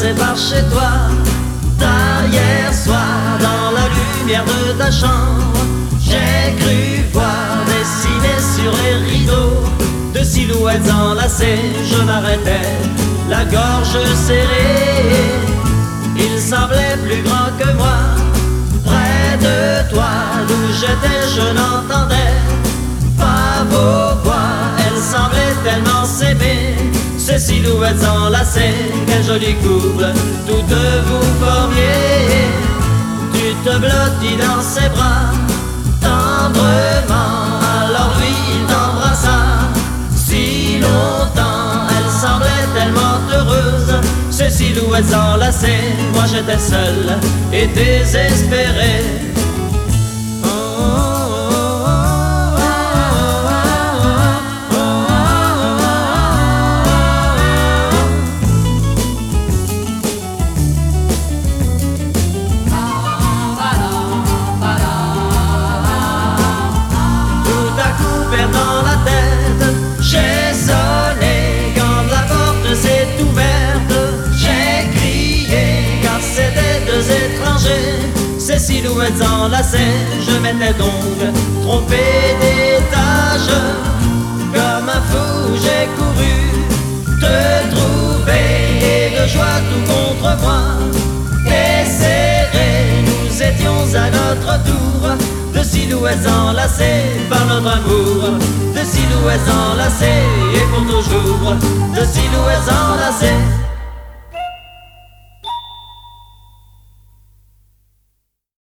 passé par chez toi tard hier soir, dans la lumière de ta chambre. J'ai cru voir dessiner sur les rideaux de silhouettes enlacées. Je m'arrêtais, la gorge serrée. Il semblait plus grand que moi. Près de toi, d'où j'étais, je n'entendais pas vos voix. Elles semblaient tellement s'aimer, ces silhouettes enlacées. Quel joli couple, toutes vous formiez. Tu te blottis dans ses bras tendrement, alors lui il t'embrassa si longtemps. Elle semblait tellement heureuse, ces silhouettes enlacées. Moi j'étais seul et désespéré. Dans la tête, j'ai sonné quand la porte s'est ouverte. J'ai crié car c'était deux étrangers, ces silhouettes enlacées. Je m'étais donc trompé d'étage. Comme un fou j'ai couru te trouver, et de joie tout contre moi. Et serrés, nous étions à notre tour, de silhouettes enlacées par notre amour, de silhouettes enlacées et pour toujours, de silhouettes enlacées.